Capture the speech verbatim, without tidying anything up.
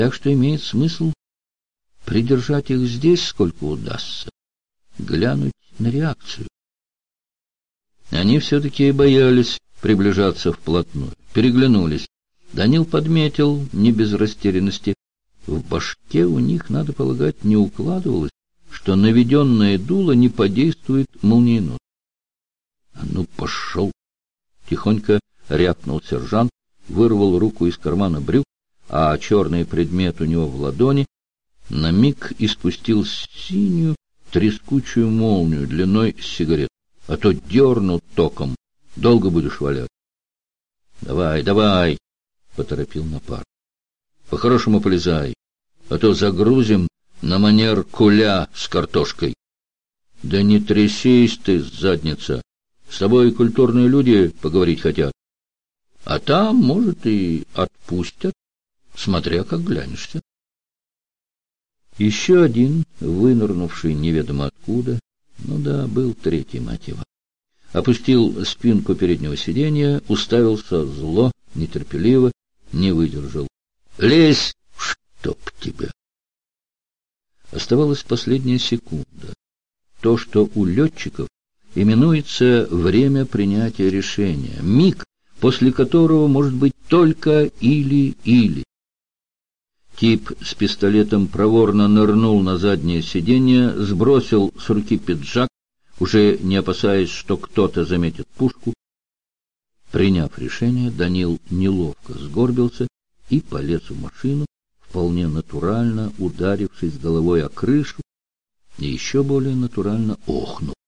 Так что имеет смысл придержать их здесь, сколько удастся, глянуть на реакцию. Они все-таки боялись приближаться вплотную, переглянулись. Данил подметил, не без растерянности, в башке у них, надо полагать, не укладывалось, что наведенное дуло не подействует молниеносно. — А ну, пошел! — тихонько рявкнул сержант, вырвал руку из кармана брюк, а черный предмет у него в ладони на миг испустил синюю трескучую молнию длиной с сигарет. А то дернут током, долго будешь валяться. — Давай, давай! — поторопил напарник. — По-хорошему полезай, а то загрузим на манер куля с картошкой. — Да не трясись ты, задница! С тобой культурные люди поговорить хотят. А там, может, и отпустят, смотря как глянешься. Еще один, вынырнувший неведомо откуда, ну да, был третий мотив, опустил спинку переднего сиденья, уставился зло, нетерпеливо, не выдержал. — Лезь, чтоб тебя! Оставалась последняя секунда. То, что у летчиков именуется время принятия решения, миг, после которого может быть только или-или. Тип с пистолетом проворно нырнул на заднее сиденье, сбросил с руки пиджак, уже не опасаясь, что кто-то заметит пушку. Приняв решение, Данил неловко сгорбился и полез в машину, вполне натурально ударившись головой о крышу, и еще более натурально охнул.